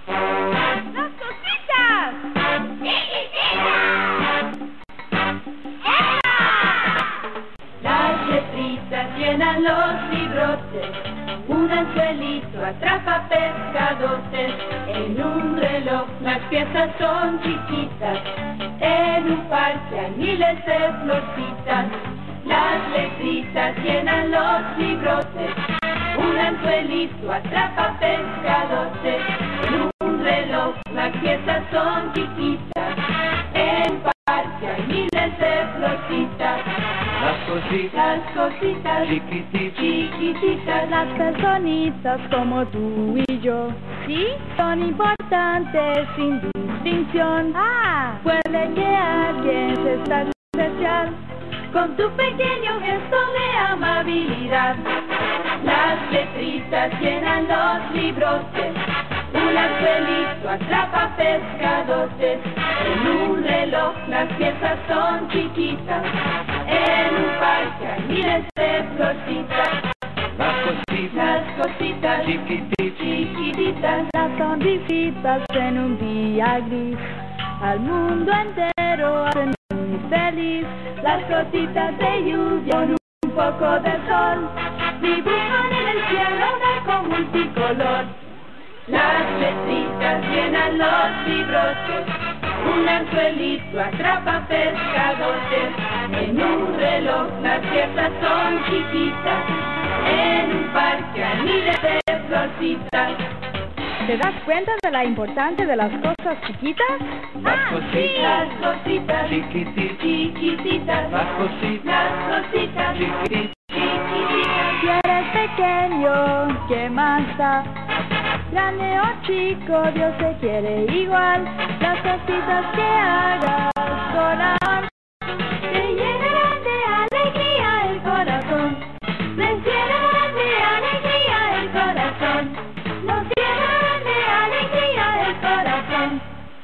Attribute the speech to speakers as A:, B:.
A: ¡Las cositas!
B: Las letritas llenan los librotes, un anzuelito atrapa pescadotes, en un reloj las piezas son chiquitas, en un parque hay miles de florcitas. Las letritas llenan los librotes, un anzuelito atrapa pescadotes, en un reloj las piezas son chiquitas, en un parque hay miles de florcitas. Las cositas, chiquititas,
A: Las personitas como tú y yo,
B: ¿sí?
A: son importantes sin distinción. Puede que alguien se está especial
B: Con tu pequeño gesto de amabilidad. Las letritas llenan los librotes, un anzuelito atrapa pescadotes, en un reloj las piezas son chiquitas, en un parque hay miles de florcitas. Las cositas, chiquititas,
A: las sonrisitas en un día gris, al mundo entero hacen muy feliz.
B: las gotitas de lluvia con un poco de sol, dibujan en el cielo un arco multicolor. Las letritas llenan los librotes, un anzuelito atrapa pescadotes, en un reloj las piezas son chiquitas, en un parque hay miles de florcitas.
A: ¿Te das cuenta de la importancia de las cosas chiquitas?
B: Las cositas, chiquititas, las cositas, chiquititas.
A: Si eres pequeño, ¿qué más da? Grande o chico, Dios te quiere igual. Las cositas que hagas